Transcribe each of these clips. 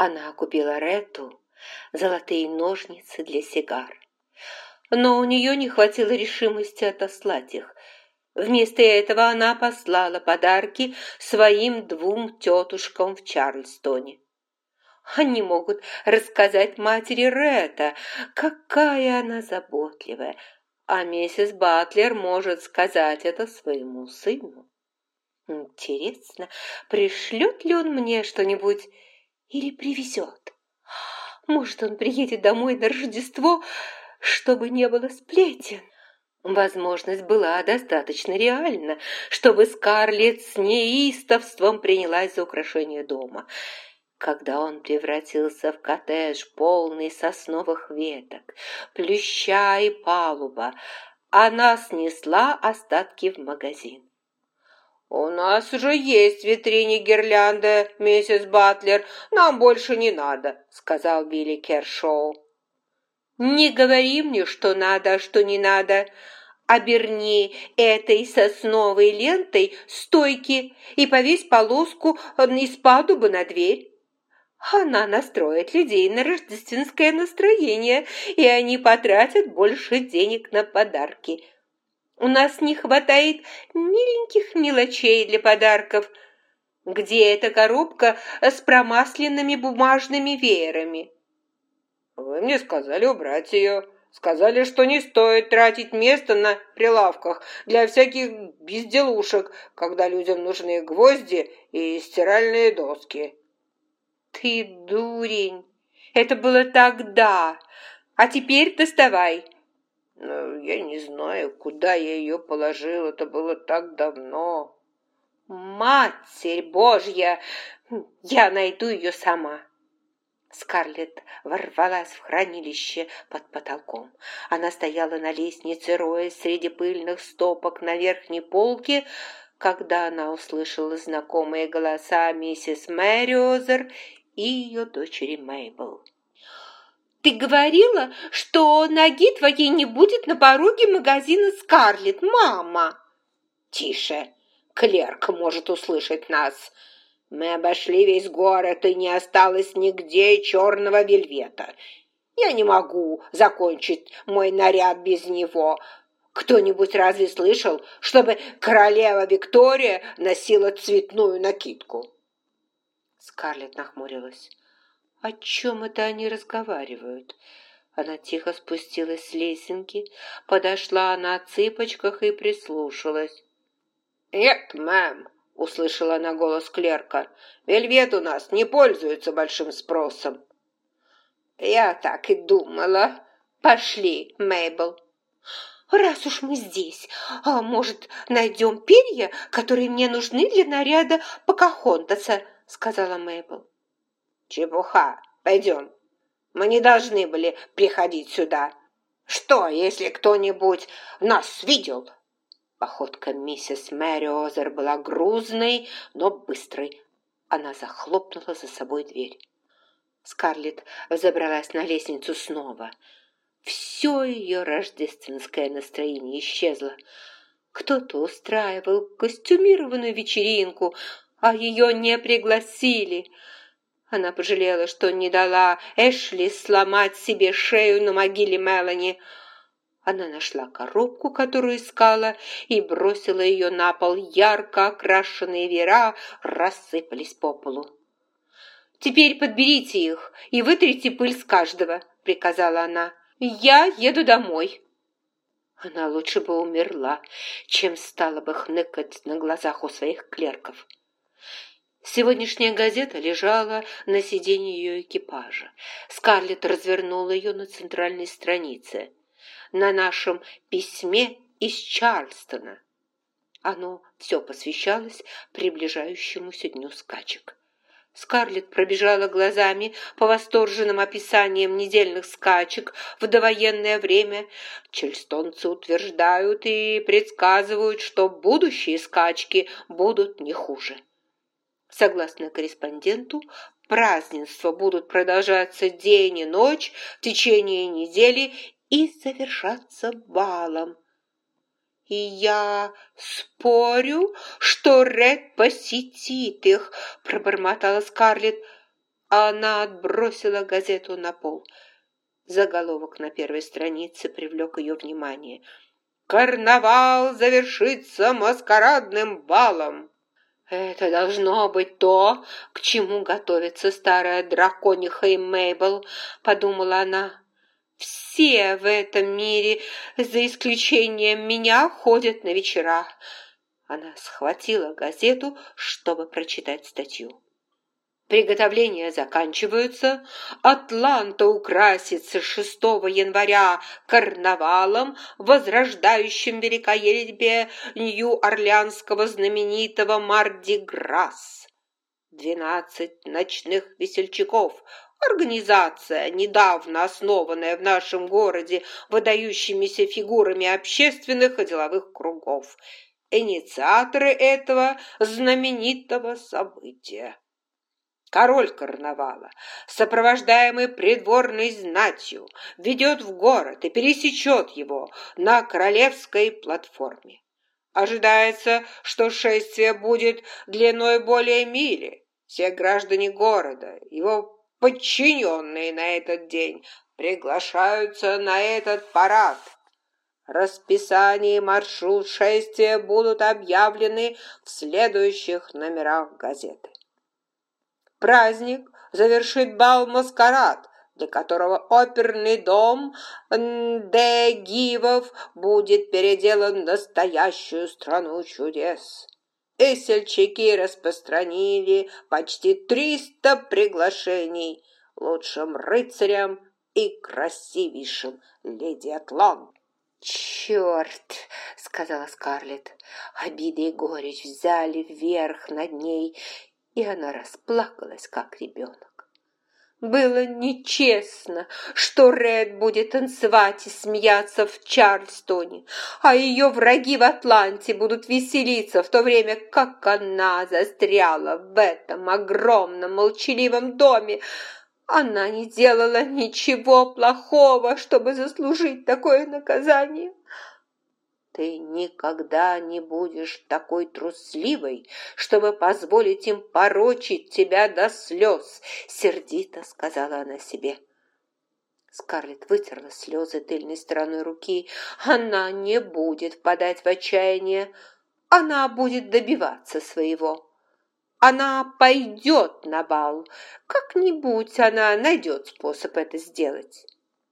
Она купила Ретту золотые ножницы для сигар, но у нее не хватило решимости отослать их. Вместо этого она послала подарки своим 2 тетушкам в Чарльстоне. Они могут рассказать матери Ретта, какая она заботливая, а миссис Батлер может сказать это своему сыну. Интересно, пришлет ли он мне что-нибудь или привезет? Может, он приедет домой на Рождество, чтобы не было сплетен? Возможность была достаточно реальна, чтобы Скарлетт с неистовством принялась за украшение дома. Когда он превратился в коттедж, полный сосновых веток, плюща и палуба, она снесла остатки в магазин. «У нас уже есть в витрине гирлянда, миссис Батлер, нам больше не надо», — сказал Билли Кершоу. «Не говори мне, что надо, а что не надо. Оберни этой сосновой лентой стойки и повесь полоску из падуба на дверь. Она настроит людей на рождественское настроение, и они потратят больше денег на подарки. У нас не хватает миленьких мелочей для подарков. Где эта коробка с промасленными бумажными веерами?» «Вы мне сказали убрать ее. Сказали, что не стоит тратить место на прилавках для всяких безделушек, когда людям нужны гвозди и стиральные доски». «Ты дурень! Это было тогда, а теперь доставай». «Но я не знаю, куда я ее положил, это было так давно». «Матерь Божья! Я найду ее сама». Скарлетт ворвалась в хранилище под потолком. Она стояла на лестнице, роясь среди пыльных стопок на верхней полке, когда она услышала знакомые голоса миссис Мэриозер и ее дочери Мейбл. «Ты говорила, что ноги твоей не будет на пороге магазина Скарлетт, мама!» «Тише! Клерк может услышать нас. Мы обошли весь город, и не осталось нигде черного вельвета. Я не могу закончить мой наряд без него. Кто-нибудь разве слышал, чтобы королева Виктория носила цветную накидку?» Скарлетт нахмурилась. О чем это они разговаривают? Она тихо спустилась с лесенки, подошла на цыпочках и прислушалась. «Нет, мэм», — услышала она голос клерка, — «вельвет у нас не пользуется большим спросом». «Я так и думала. Пошли, Мейбл». «Раз уж мы здесь, может, найдем перья, которые мне нужны для наряда Покахонтаса», — сказала Мейбл. «Чепуха. Пойдем. Мы не должны были приходить сюда. Что, если кто-нибудь нас видел?» Походка миссис Мэриозер была грузной, но быстрой. Она захлопнула за собой дверь. Скарлетт взобралась на лестницу снова. Все ее рождественское настроение исчезло. Кто-то устраивал костюмированную вечеринку, а ее не пригласили. Она пожалела, что не дала Эшли сломать себе шею на могиле Мелани. Она нашла коробку, которую искала, и бросила ее на пол. Ярко окрашенные веера рассыпались по полу. «Теперь подберите их и вытрите пыль с каждого», — приказала она. «Я еду домой». Она лучше бы умерла, чем стала бы хныкать на глазах у своих клерков. Сегодняшняя газета лежала на сиденье ее экипажа. Скарлетт развернула ее на центральной странице. На нашем письме из Чарльстона. Оно все посвящалось приближающемуся дню скачек. Скарлетт пробежала глазами по восторженным описаниям недельных скачек в довоенное время. Чарльстонцы утверждают и предсказывают, что будущие скачки будут не хуже. Согласно корреспонденту, празднества будут продолжаться день и ночь в течение недели и завершаться балом. «И я спорю, что Ред посетит их», — пробормотала Скарлетт. Она отбросила газету на пол. Заголовок на первой странице привлек ее внимание. «Карнавал завершится маскарадным балом». «Это должно быть то, к чему готовится старая дракониха и Мейбл», — подумала она. «Все в этом мире, за исключением меня, ходят на вечера». Она схватила газету, чтобы прочитать статью. Приготовления заканчиваются. Атланта украсится 6 января карнавалом, возрождающим великолепие Нью-Орлеанского знаменитого Марди-Грасс. 12 ночных весельчаков. Организация, недавно основанная в нашем городе выдающимися фигурами общественных и деловых кругов. Инициаторы этого знаменитого события. Король карнавала, сопровождаемый придворной знатью, ведет в город и пересечет его на королевской платформе. Ожидается, что шествие будет длиной более мили. Все граждане города, его подчиненные на этот день, приглашаются на этот парад. Расписание и маршрут шествия будут объявлены в следующих номерах газеты. Праздник завершит бал-маскарад, для которого оперный дом Де Гивов будет переделан в настоящую страну чудес. Весельчаки распространили почти 300 приглашений лучшим рыцарям и красивейшим леди Атлант. «Черт!» — сказала Скарлетт. Обида и горечь взяли вверх над ней, и она расплакалась, как ребенок. Было нечестно, что Ред будет танцевать и смеяться в Чарльстоне, а ее враги в Атланте будут веселиться, в то время как она застряла в этом огромном молчаливом доме. Она не делала ничего плохого, чтобы заслужить такое наказание. «Ты никогда не будешь такой трусливой, чтобы позволить им порочить тебя до слез», — сердито сказала она себе. Скарлетт вытерла слезы тыльной стороной руки. Она не будет впадать в отчаяние. Она будет добиваться своего. Она пойдет на бал. Как-нибудь она найдет способ это сделать.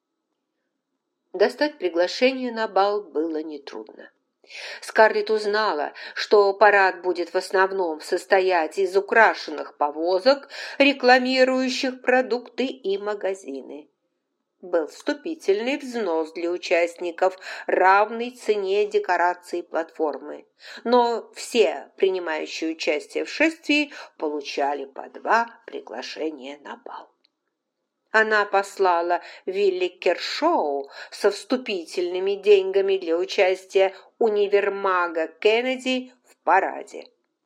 Достать приглашение на бал было нетрудно. Скарлетт узнала, что парад будет в основном состоять из украшенных повозок, рекламирующих продукты и магазины. Был вступительный взнос для участников, равный цене декорации платформы. Но все, принимающие участие в шествии, получали по 2 приглашения на бал. Она послала Вилли Кершоу со вступительными деньгами для участия универмага Кеннеди в параде.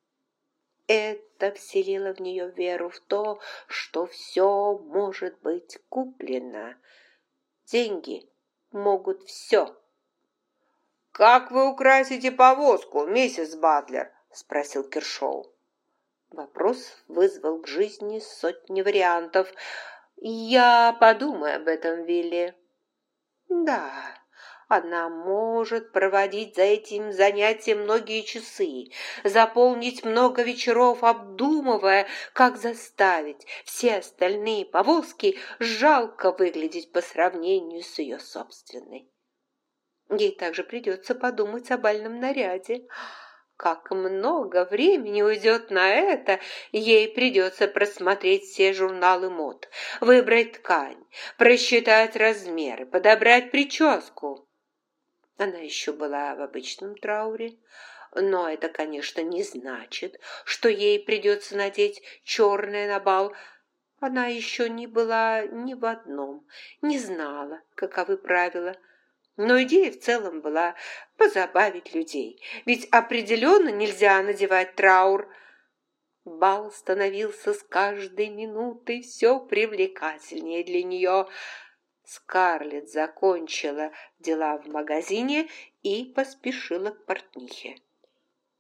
Это вселило в нее веру в то, что все может быть куплено. Деньги могут все. «Как вы украсите повозку, миссис Батлер?» – спросил Кершоу. Вопрос вызвал к жизни сотни вариантов. «Я подумаю об этом, Вилли». «Да, она может проводить за этим занятием многие часы, заполнить много вечеров, обдумывая, как заставить все остальные повозки жалко выглядеть по сравнению с ее собственной. Ей также придется подумать о бальном наряде». Как много времени уйдет на это, ей придется просмотреть все журналы мод, выбрать ткань, просчитать размеры, подобрать прическу. Она еще была в обычном трауре, но это, конечно, не значит, что ей придется надеть черное на бал. Она еще не была ни в одном, не знала, каковы правила. Но идея в целом была позабавить людей, ведь определенно нельзя надевать траур. Бал становился с каждой минутой все привлекательнее для нее. Скарлетт закончила дела в магазине и поспешила к портнихе.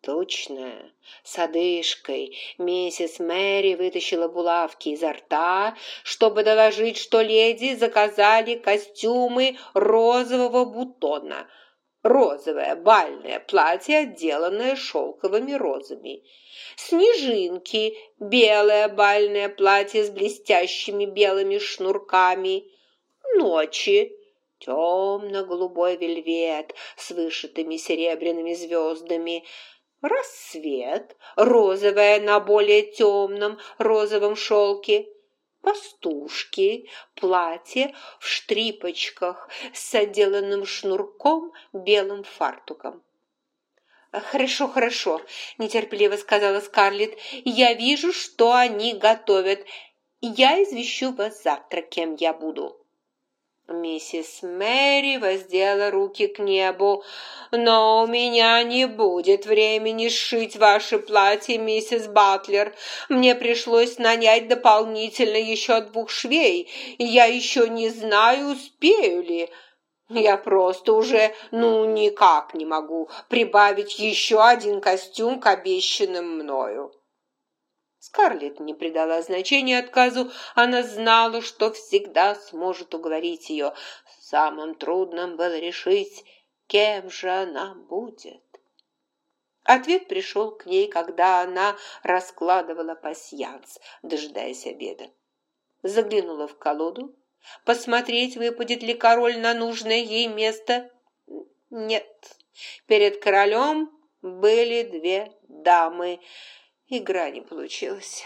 тучная, с одышкой, миссис Мэри вытащила булавки изо рта, чтобы доложить, что леди заказали костюмы розового бутона. Розовое бальное платье, отделанное шелковыми розами. Снежинки, белое бальное платье с блестящими белыми шнурками. Ночи, темно-голубой вельвет с вышитыми серебряными звездами. Рассвет, розовое на более темном розовом шелке. Пастушки, платье в штрипочках с отделанным шнурком белым фартуком. «Хорошо, хорошо», – нетерпеливо сказала Скарлетт. «Я вижу, что они готовят. Я извещу вас завтра, кем я буду». Миссис Мэри воздела руки к небу. «Но у меня не будет времени сшить ваше платье, миссис Батлер. Мне пришлось нанять дополнительно еще 2 швей, и я еще не знаю, успею ли. Я просто уже, никак не могу прибавить еще 1 костюм к обещанным мною». Скарлетт не придала значения отказу, она знала, что всегда сможет уговорить ее. Самым трудным было решить, кем же она будет. Ответ пришел к ней, когда она раскладывала пасьянс, дожидаясь обеда. Заглянула в колоду, посмотреть, выпадет ли король на нужное ей место. Нет, перед королем были 2 дамы. Игра не получилась.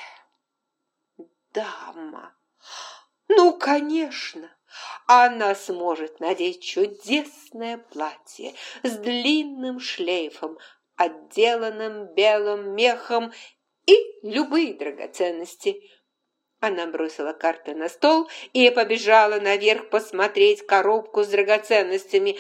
Дама. Конечно, она сможет надеть чудесное платье с длинным шлейфом, отделанным белым мехом и любые драгоценности. Она бросила карты на стол и побежала наверх посмотреть коробку с драгоценностями.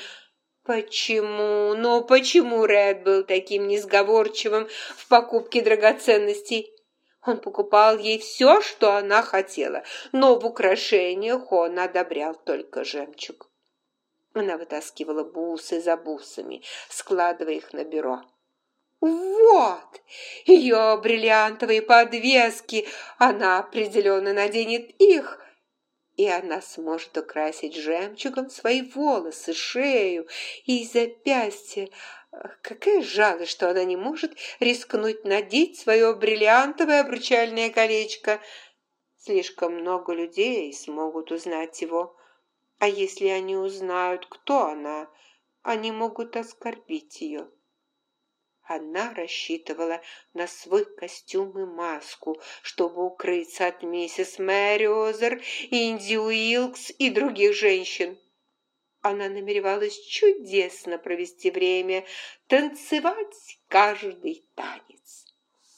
Почему Ред был таким несговорчивым в покупке драгоценностей? Он покупал ей все, что она хотела, но в украшениях он одобрял только жемчуг. Она вытаскивала бусы за бусами, складывая их на бюро. Вот ее бриллиантовые подвески, она определенно наденет их, и она сможет украсить жемчугом свои волосы, шею и запястья. Какая жалость, что она не может рискнуть надеть свое бриллиантовое обручальное колечко. Слишком много людей смогут узнать его. А если они узнают, кто она, они могут оскорбить ее. Она рассчитывала на свой костюм и маску, чтобы укрыться от миссис Мэриозер, Инди Уилкс и других женщин. Она намеревалась чудесно провести время, танцевать каждый танец.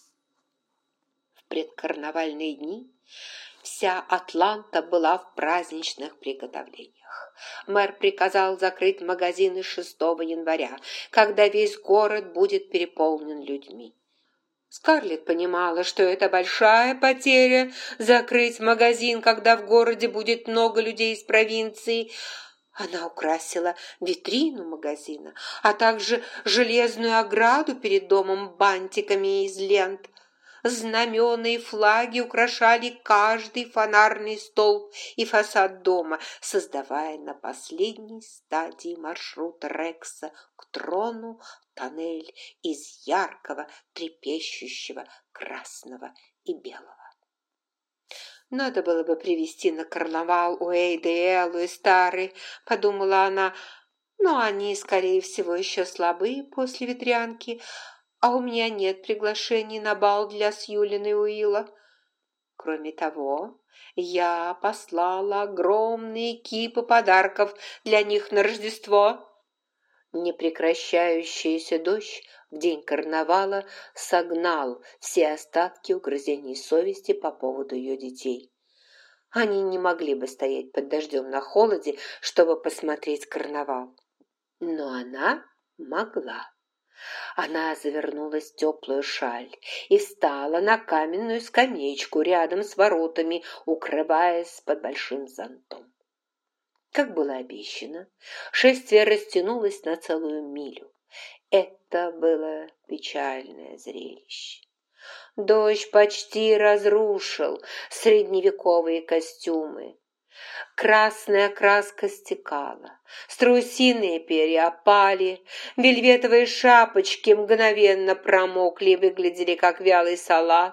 В предкарнавальные дни вся Атланта была в праздничных приготовлениях. Мэр приказал закрыть магазины 6 января, когда весь город будет переполнен людьми. Скарлетт понимала, что это большая потеря – закрыть магазин, когда в городе будет много людей из провинции. Она украсила витрину магазина, а также железную ограду перед домом бантиками из лент. Знамена и флаги украшали каждый фонарный столб и фасад дома, создавая на последней стадии маршрута Рекса к трону тоннель из яркого, трепещущего красного и белого. «Надо было бы привести на карнавал Уэйда и Эллу и Стары», — подумала она, «но они, скорее всего, еще слабые после ветрянки, а у меня нет приглашений на бал для Сьюлина и Уилла. Кроме того, я послала огромные кипы подарков для них на Рождество». Непрекращающийся дождь в день карнавала согнал все остатки угрызений совести по поводу ее детей. Они не могли бы стоять под дождем на холоде, чтобы посмотреть карнавал. Но она могла. Она завернулась в теплую шаль и встала на каменную скамеечку рядом с воротами, укрываясь под большим зонтом. Как было обещано, шествие растянулось на целую милю. Это было печальное зрелище. Дождь почти разрушил средневековые костюмы. Красная краска стекала, страусиные перья опали, вельветовые шапочки мгновенно промокли и выглядели как вялый салат.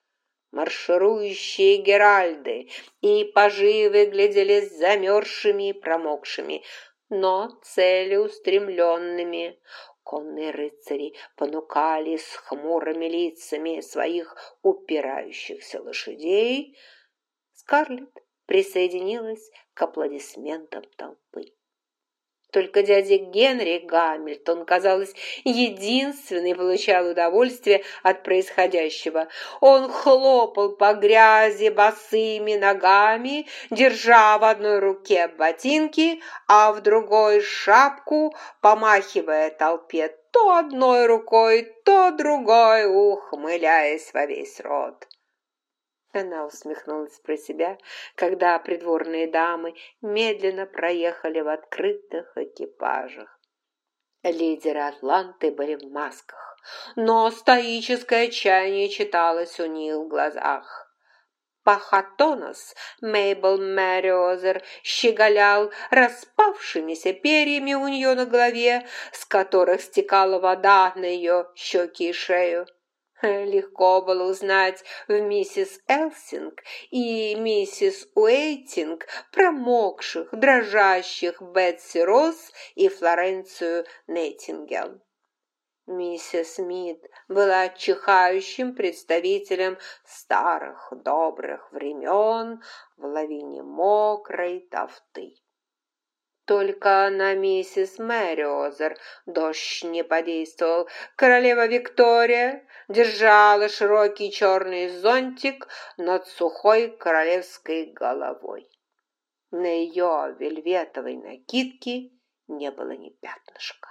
Марширующие геральды и пажи выглядели замерзшими и промокшими, но целеустремленными. Конные рыцари понукали с хмурыми лицами своих упирающихся лошадей. Скарлетт присоединилась к аплодисментам толпы. Только дядя Генри Гамильтон, казалось, единственный получал удовольствие от происходящего. Он хлопал по грязи босыми ногами, держа в одной руке ботинки, а в другой шапку, помахивая толпе то одной рукой, то другой, ухмыляясь во весь рот. Она усмехнулась про себя, когда придворные дамы медленно проехали в открытых экипажах. Лидеры Атланты были в масках, но стоическое отчаяние читалось у них в глазах. Пахатонос Мейбл Мэриозер щеголял распавшимися перьями у нее на голове, с которых стекала вода на ее щеки и шею. Легко было узнать в миссис Элсинг и миссис Уэйтинг промокших, дрожащих Бетси Росс и Флоренцию Неттингем. Миссис Мид была чихающим представителем старых добрых времен в лавине мокрой тофты. Только на миссис Мэриозер дождь не подействовал. Королева Виктория держала широкий черный зонтик над сухой королевской головой. На ее вельветовой накидке не было ни пятнышка.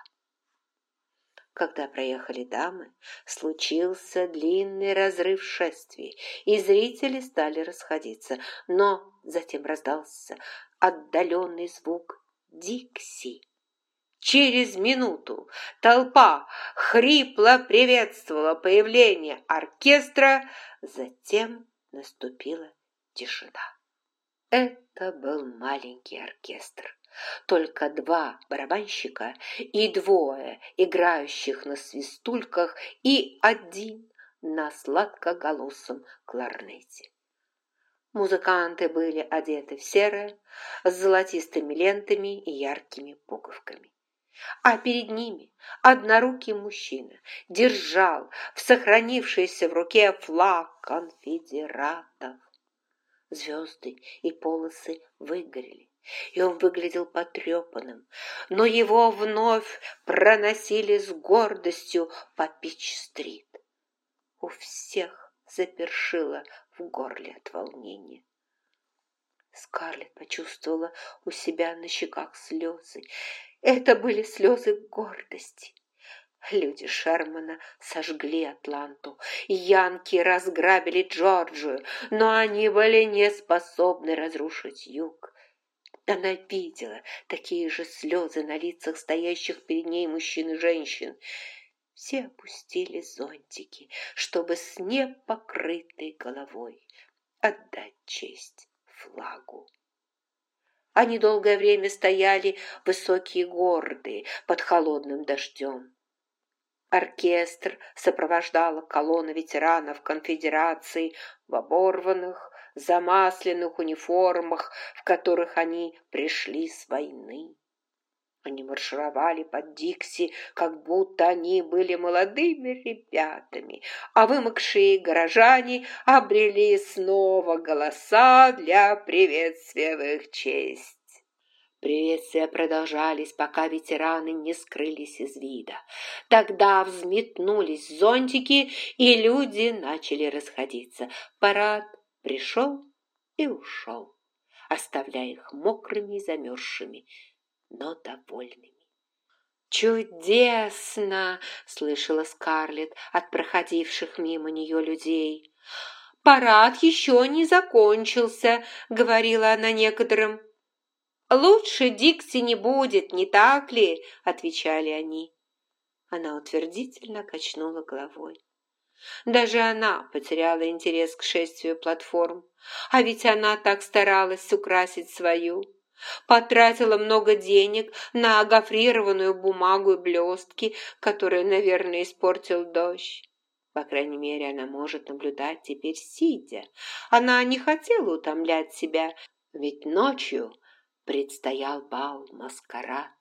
Когда проехали дамы, случился длинный разрыв шествий, и зрители стали расходиться, но затем раздался отдаленный звук Дикси. Через минуту толпа хрипло приветствовала появление оркестра, затем наступила тишина. Это был маленький оркестр, только 2 барабанщика и 2 играющих на свистульках и 1 на сладкоголосом кларнете. Музыканты были одеты в серое, с золотистыми лентами и яркими пуговками. А перед ними однорукий мужчина держал в сохранившейся в руке флаг конфедератов. Звезды и полосы выгорели, и он выглядел потрепанным, но его вновь проносили с гордостью по Пич-стрит. У всех запершило в горле от волнения. Скарлетт почувствовала у себя на щеках слезы. Это были слезы гордости. Люди Шермана сожгли Атланту, янки разграбили Джорджию, но они были не способны разрушить юг. Она видела такие же слезы на лицах стоящих перед ней мужчин и женщин. Все опустили зонтики, чтобы с непокрытой головой отдать честь флагу. Они долгое время стояли высокие гордые под холодным дождем. Оркестр сопровождала колонна ветеранов конфедерации в оборванных, замасленных униформах, в которых они пришли с войны. Они маршировали под Дикси, как будто они были молодыми ребятами, а вымокшие горожане обрели снова голоса для приветствия в их честь. Приветствия продолжались, пока ветераны не скрылись из вида. Тогда взметнулись зонтики, и люди начали расходиться. Парад пришел и ушел, оставляя их мокрыми и замерзшими, но довольными. «Чудесно!» — слышала Скарлетт от проходивших мимо нее людей. «Парад еще не закончился», — говорила она некоторым. «Лучше Дикси не будет, не так ли?» — отвечали они. Она утвердительно качнула головой. Даже она потеряла интерес к шествию платформ. А ведь она так старалась украсить свою. Потратила много денег на гофрированную бумагу и блестки, которые, наверное, испортил дождь. По крайней мере, она может наблюдать теперь сидя. Она не хотела утомлять себя, ведь ночью предстоял бал-маскарад.